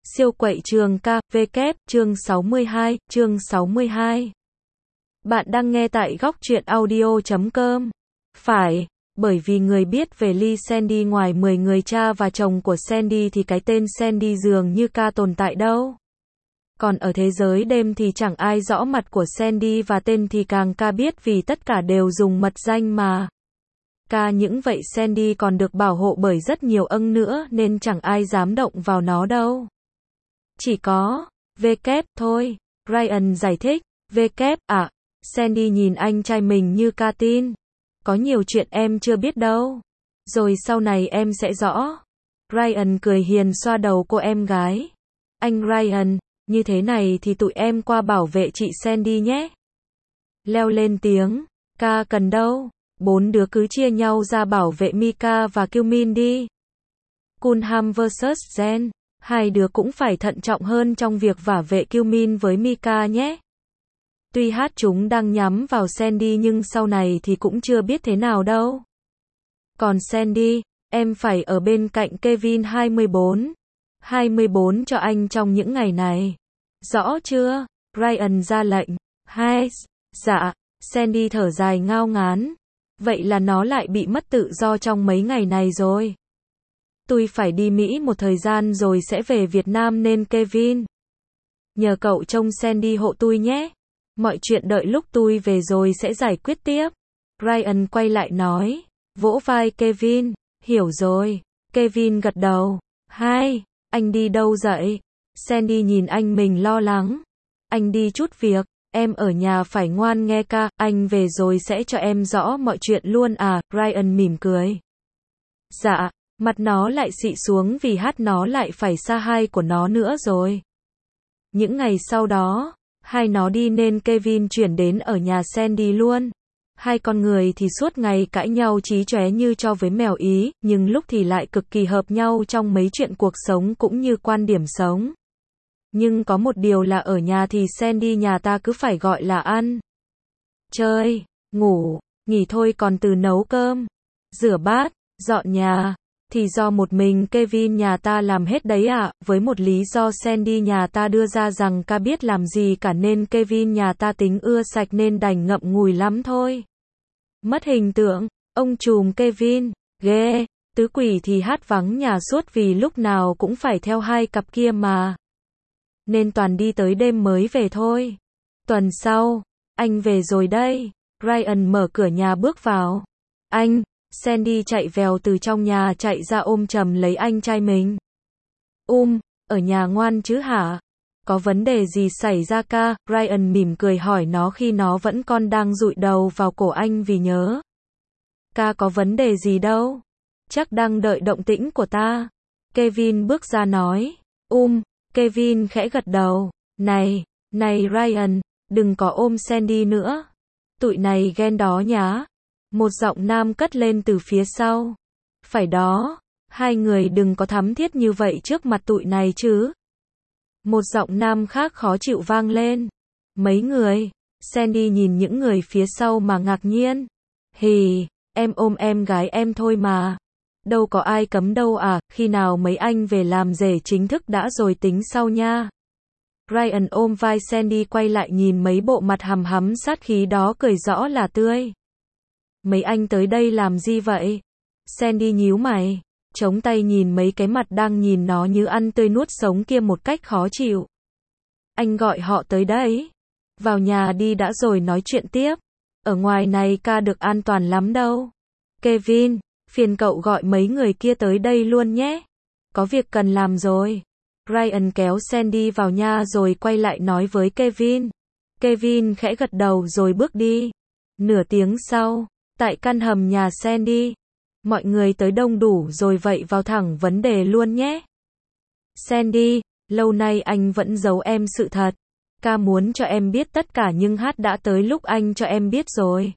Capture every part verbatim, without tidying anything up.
Siêu quậy trường ca, vê, chương sáu mươi hai, chương sáu mươi hai. Bạn đang nghe tại góc truyện audio chấm com. Phải, bởi vì người biết về Lee Sandy ngoài mười người cha và chồng của Sandy thì cái tên Sandy dường như ca tồn tại đâu. Còn ở thế giới đêm thì chẳng ai rõ mặt của Sandy và tên thì càng ca biết vì tất cả đều dùng mật danh mà. Ca những vậy Sandy còn được bảo hộ bởi rất nhiều âng nữa nên chẳng ai dám động vào nó đâu. Chỉ có, vê kép thôi, Ryan giải thích, vê kép à, Sandy nhìn anh trai mình như ca tin. Có nhiều chuyện em chưa biết đâu. Rồi sau này em sẽ rõ. Ryan cười hiền xoa đầu cô em gái. Anh Ryan, như thế này thì tụi em qua bảo vệ chị Sandy nhé. Leo lên tiếng, ca cần đâu, bốn đứa cứ chia nhau ra bảo vệ Mika và Kyumin đi. Kunham versus Jen. Hai đứa cũng phải thận trọng hơn trong việc vả vệ Kyumin với Mika nhé. Tuy hát chúng đang nhắm vào Sandy nhưng sau này thì cũng chưa biết thế nào đâu. Còn Sandy, em phải ở bên cạnh Kevin hai mươi bốn. hai mươi bốn cho anh trong những ngày này. Rõ chưa? Ryan ra lệnh. Hai, dạ, Sandy thở dài ngao ngán. Vậy là nó lại bị mất tự do trong mấy ngày này rồi. Tôi phải đi Mỹ một thời gian rồi sẽ về Việt Nam nên Kevin. Nhờ cậu trông Sandy hộ tôi nhé. Mọi chuyện đợi lúc tôi về rồi sẽ giải quyết tiếp. Ryan quay lại nói. Vỗ vai Kevin. Hiểu rồi. Kevin gật đầu. Hai, anh đi đâu vậy? Sandy nhìn anh mình lo lắng. Anh đi chút việc. Em ở nhà phải ngoan nghe ca. Anh về rồi sẽ cho em rõ mọi chuyện luôn à? Ryan mỉm cười. Dạ. Mặt nó lại xị xuống vì hát nó lại phải xa hai của nó nữa rồi. Những ngày sau đó, hai nó đi nên Kevin chuyển đến ở nhà Sandy luôn. Hai con người thì suốt ngày cãi nhau chí chóe như cho với mèo Ý, nhưng lúc thì lại cực kỳ hợp nhau trong mấy chuyện cuộc sống cũng như quan điểm sống. Nhưng có một điều là ở nhà thì Sandy nhà ta cứ phải gọi là ăn, chơi, ngủ, nghỉ thôi còn từ nấu cơm, rửa bát, dọn nhà. Thì do một mình Kevin nhà ta làm hết đấy ạ, à, với một lý do Sandy nhà ta đưa ra rằng ca biết làm gì cả nên Kevin nhà ta tính ưa sạch nên đành ngậm ngùi lắm thôi. Mất hình tượng, ông trùm Kevin, ghê, tứ quỷ thì hát vắng nhà suốt vì lúc nào cũng phải theo hai cặp kia mà. Nên toàn đi tới đêm mới về thôi. Tuần sau, anh về rồi đây, Ryan mở cửa nhà bước vào. Anh. Sandy chạy vèo từ trong nhà chạy ra ôm chầm lấy anh trai mình. Um, ở nhà ngoan chứ hả? Có vấn đề gì xảy ra ca? Ryan mỉm cười hỏi nó khi nó vẫn còn đang dụi đầu vào cổ anh vì nhớ. Ca có vấn đề gì đâu. Chắc đang đợi động tĩnh của ta. Kevin bước ra nói. Um, Kevin khẽ gật đầu. Này, này Ryan, đừng có ôm Sandy nữa. Tụi này ghen đó nhá. Một giọng nam cất lên từ phía sau. Phải đó, hai người đừng có thắm thiết như vậy trước mặt tụi này chứ. Một giọng nam khác khó chịu vang lên. Mấy người, Sandy nhìn những người phía sau mà ngạc nhiên. Hì, em ôm em gái em thôi mà. Đâu có ai cấm đâu à, khi nào mấy anh về làm rể chính thức đã rồi tính sau nha. Ryan ôm vai Sandy quay lại nhìn mấy bộ mặt hằm hắm sát khí đó cười rõ là tươi. Mấy anh tới đây làm gì vậy? Sandy nhíu mày, chống tay nhìn mấy cái mặt đang nhìn nó như ăn tươi nuốt sống kia một cách khó chịu. Anh gọi họ tới đấy. Vào nhà đi đã rồi nói chuyện tiếp. Ở ngoài này ca được an toàn lắm đâu. Kevin, phiền cậu gọi mấy người kia tới đây luôn nhé. Có việc cần làm rồi. Ryan kéo Sandy vào nhà rồi quay lại nói với Kevin. Kevin khẽ gật đầu rồi bước đi. Nửa tiếng sau. Tại căn hầm nhà Sandy, mọi người tới đông đủ rồi vậy vào thẳng vấn đề luôn nhé. Sandy, lâu nay anh vẫn giấu em sự thật. Ca muốn cho em biết tất cả nhưng hát đã tới lúc anh cho em biết rồi.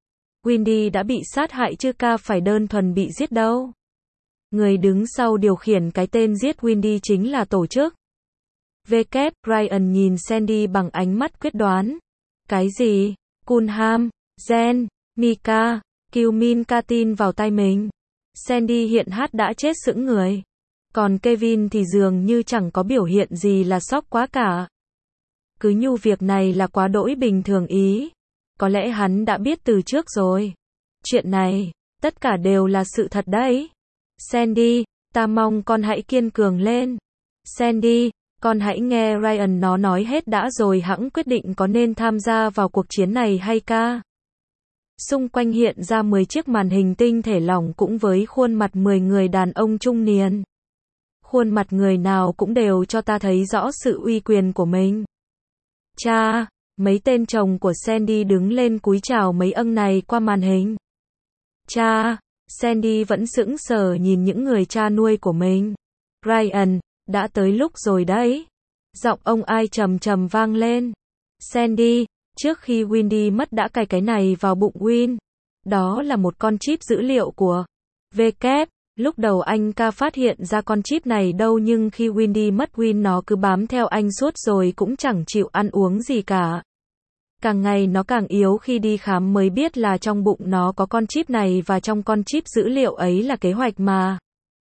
Wendy đã bị sát hại chứ ca phải đơn thuần bị giết đâu. Người đứng sau điều khiển cái tên giết Wendy chính là tổ chức. vê kép, Ryan nhìn Sandy bằng ánh mắt quyết đoán. Cái gì? Kunham, Jen, Mika, Kyumin ca tin vào tay mình. Sandy hiện hát đã chết sững người. Còn Kevin thì dường như chẳng có biểu hiện gì là sốc quá cả. Cứ nhu việc này là quá đỗi bình thường ý. Có lẽ hắn đã biết từ trước rồi. Chuyện này, tất cả đều là sự thật đấy. Sandy, ta mong con hãy kiên cường lên. Sandy, con hãy nghe Ryan nó nói hết đã rồi hẵng quyết định có nên tham gia vào cuộc chiến này hay ca. Xung quanh hiện ra mười chiếc màn hình tinh thể lỏng cũng với khuôn mặt mười người đàn ông trung niên. Khuôn mặt người nào cũng đều cho ta thấy rõ sự uy quyền của mình. Cha, mấy tên chồng của Sandy đứng lên cúi chào mấy ông này qua màn hình. Cha, Sandy vẫn sững sờ nhìn những người cha nuôi của mình. Ryan, đã tới lúc rồi đấy. Giọng ông ai trầm trầm vang lên. Sandy, trước khi Wendy mất đã cài cái này vào bụng Win. Đó là một con chip dữ liệu của W. Lúc đầu anh ca phát hiện ra con chip này đâu nhưng khi Wendy mất Win nó cứ bám theo anh suốt rồi cũng chẳng chịu ăn uống gì cả. Càng ngày nó càng yếu khi đi khám mới biết là trong bụng nó có con chip này và trong con chip dữ liệu ấy là kế hoạch mà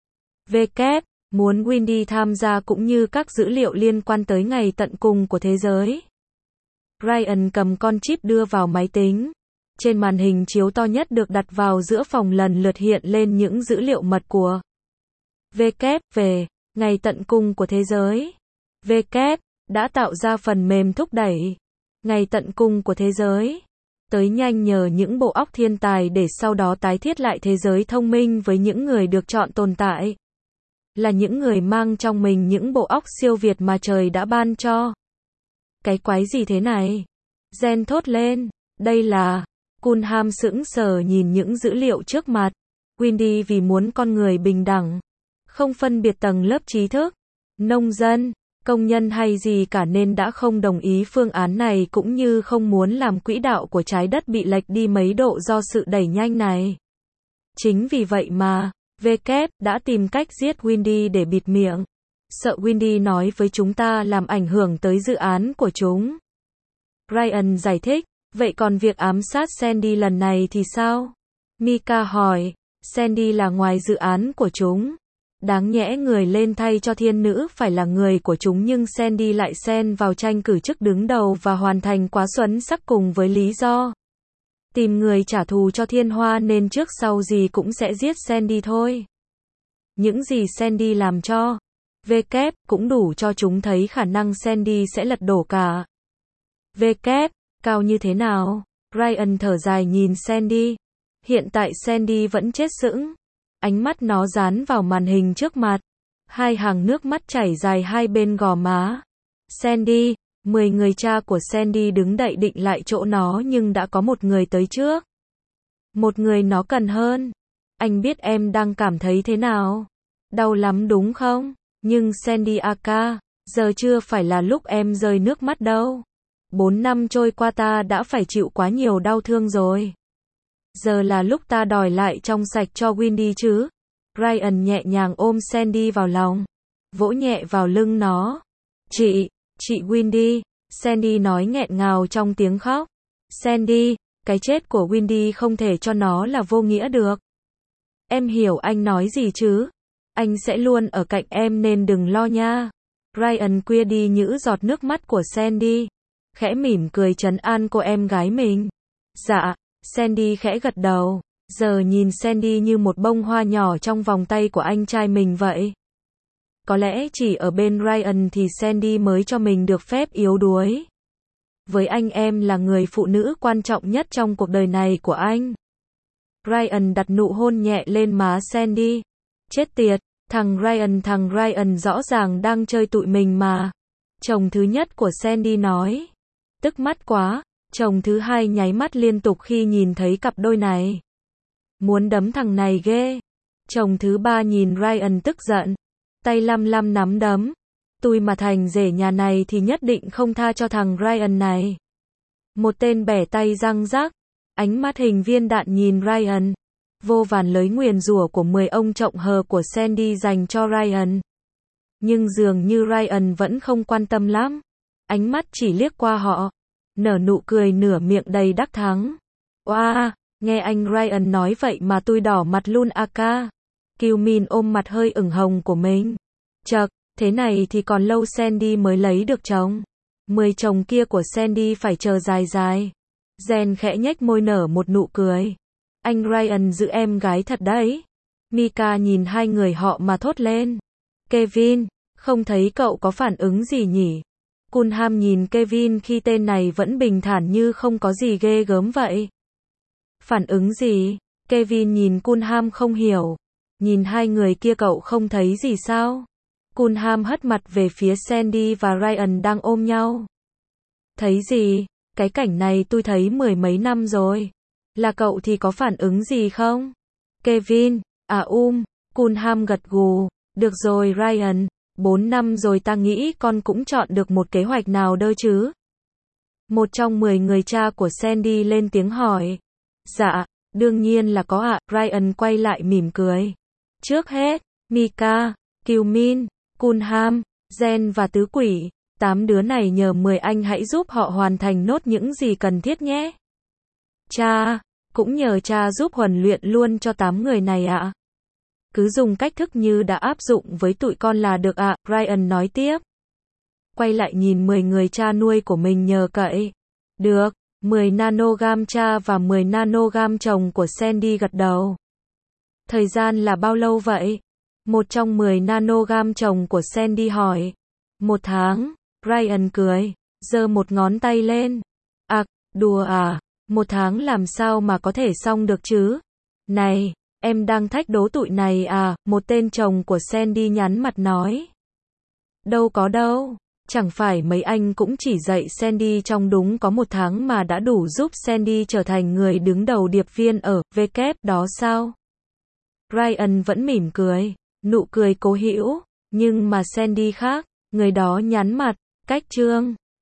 W muốn Wendy tham gia cũng như các dữ liệu liên quan tới ngày tận cùng của thế giới. Ryan cầm con chip đưa vào máy tính. Trên màn hình chiếu to nhất được đặt vào giữa phòng lần lượt hiện lên những dữ liệu mật của W về ngày tận cùng của thế giới. W đã tạo ra phần mềm thúc đẩy ngày tận cùng của thế giới tới nhanh nhờ những bộ óc thiên tài để sau đó tái thiết lại thế giới thông minh với những người được chọn tồn tại. Là những người mang trong mình những bộ óc siêu việt mà trời đã ban cho. Cái quái gì thế này? Jen thốt lên. Đây là... Cunham sững sờ nhìn những dữ liệu trước mặt. Wendy vì muốn con người bình đẳng. Không phân biệt tầng lớp trí thức, nông dân, công nhân hay gì cả nên đã không đồng ý phương án này cũng như không muốn làm quỹ đạo của trái đất bị lệch đi mấy độ do sự đẩy nhanh này. Chính vì vậy mà, W đã tìm cách giết Wendy để bịt miệng. Sợ Wendy nói với chúng ta làm ảnh hưởng tới dự án của chúng. Ryan giải thích, vậy còn việc ám sát Sandy lần này thì sao? Mika hỏi, Sandy là ngoài dự án của chúng. Đáng nhẽ người lên thay cho thiên nữ phải là người của chúng nhưng Sandy lại xen vào tranh cử chức đứng đầu và hoàn thành quá xuẩn sắc cùng với lý do tìm người trả thù cho thiên hoa nên trước sau gì cũng sẽ giết Sandy thôi. Những gì Sandy làm cho W cũng đủ cho chúng thấy khả năng Sandy sẽ lật đổ cả. W cao như thế nào? Ryan thở dài nhìn Sandy. Hiện tại Sandy vẫn chết sững. Ánh mắt nó dán vào màn hình trước mặt. Hai hàng nước mắt chảy dài hai bên gò má. Sandy, mười người cha của Sandy đứng đậy định lại chỗ nó nhưng đã có một người tới trước. Một người nó cần hơn. Anh biết em đang cảm thấy thế nào? Đau lắm đúng không? Nhưng Sandy aka, giờ chưa phải là lúc em rơi nước mắt đâu. Bốn năm trôi qua ta đã phải chịu quá nhiều đau thương rồi. Giờ là lúc ta đòi lại trong sạch cho Wendy chứ. Ryan nhẹ nhàng ôm Sandy vào lòng. Vỗ nhẹ vào lưng nó. Chị, chị Wendy. Sandy nói nghẹn ngào trong tiếng khóc. Sandy, cái chết của Wendy không thể cho nó là vô nghĩa được. Em hiểu anh nói gì chứ? Anh sẽ luôn ở cạnh em nên đừng lo nha. Ryan quia đi những giọt nước mắt của Sandy. Khẽ mỉm cười trấn an cô em gái mình. Dạ, Sandy khẽ gật đầu. Giờ nhìn Sandy như một bông hoa nhỏ trong vòng tay của anh trai mình vậy. Có lẽ chỉ ở bên Ryan thì Sandy mới cho mình được phép yếu đuối. Với anh em là người phụ nữ quan trọng nhất trong cuộc đời này của anh. Ryan đặt nụ hôn nhẹ lên má Sandy. Chết tiệt, thằng Ryan thằng Ryan rõ ràng đang chơi tụi mình mà. Chồng thứ nhất của Sandy nói. Tức mắt quá, chồng thứ hai nháy mắt liên tục khi nhìn thấy cặp đôi này. Muốn đấm thằng này ghê. Chồng thứ ba nhìn Ryan tức giận. Tay lăm lăm nắm đấm. Tôi mà thành rể nhà này thì nhất định không tha cho thằng Ryan này. Một tên bẻ tay răng rắc. Ánh mắt hình viên đạn nhìn Ryan. Vô vàn lời nguyền rủa của mười ông trọng hờ của Sandy dành cho Ryan. Nhưng dường như Ryan vẫn không quan tâm lắm. Ánh mắt chỉ liếc qua họ. Nở nụ cười nửa miệng đầy đắc thắng. Oa, nghe anh Ryan nói vậy mà tôi đỏ mặt luôn aka. Kiều Min ôm mặt hơi ửng hồng của mình. Chậc, thế này thì còn lâu Sandy mới lấy được chồng. Mười chồng kia của Sandy phải chờ dài dài. Jen khẽ nhếch môi nở một nụ cười. Anh Ryan giữ em gái thật đấy. Mika nhìn hai người họ mà thốt lên. Kevin, không thấy cậu có phản ứng gì nhỉ? Cunham nhìn Kevin khi tên này vẫn bình thản như không có gì ghê gớm vậy. Phản ứng gì? Kevin nhìn Cunham không hiểu. Nhìn hai người kia cậu không thấy gì sao? Cunham hất mặt về phía Sandy và Ryan đang ôm nhau. Thấy gì? Cái cảnh này tôi thấy mười mấy năm rồi. Là cậu thì có phản ứng gì không? Kevin, à um, Cunham gật gù. Được rồi Ryan, bốn năm rồi ta nghĩ con cũng chọn được một kế hoạch nào đâu chứ? Một trong mười người cha của Sandy lên tiếng hỏi. Dạ, đương nhiên là có ạ, Ryan quay lại mỉm cười. Trước hết, Mika, Kilmin, Cunham, Jen và Tứ Quỷ, tám đứa này nhờ mười anh hãy giúp họ hoàn thành nốt những gì cần thiết nhé. Cha, cũng nhờ cha giúp huấn luyện luôn cho tám người này ạ. Cứ dùng cách thức như đã áp dụng với tụi con là được ạ, Ryan nói tiếp. Quay lại nhìn mười người cha nuôi của mình nhờ cậy. Được, mười nanogam cha và mười nanogam chồng của Sandy gật đầu. Thời gian là bao lâu vậy? Một trong mười nanogam chồng của Sandy hỏi. Một tháng, Ryan cười, giơ một ngón tay lên. À, đùa à, một tháng làm sao mà có thể xong được chứ? Này, em đang thách đố tụi này à, một tên chồng của Sandy nhắn mặt nói. Đâu có đâu, chẳng phải mấy anh cũng chỉ dạy Sandy trong đúng có một tháng mà đã đủ giúp Sandy trở thành người đứng đầu điệp viên ở vê kép đó sao? Ryan vẫn mỉm cười, nụ cười cố hữu, nhưng mà Sandy khác, người đó nhắn mặt, cách chương.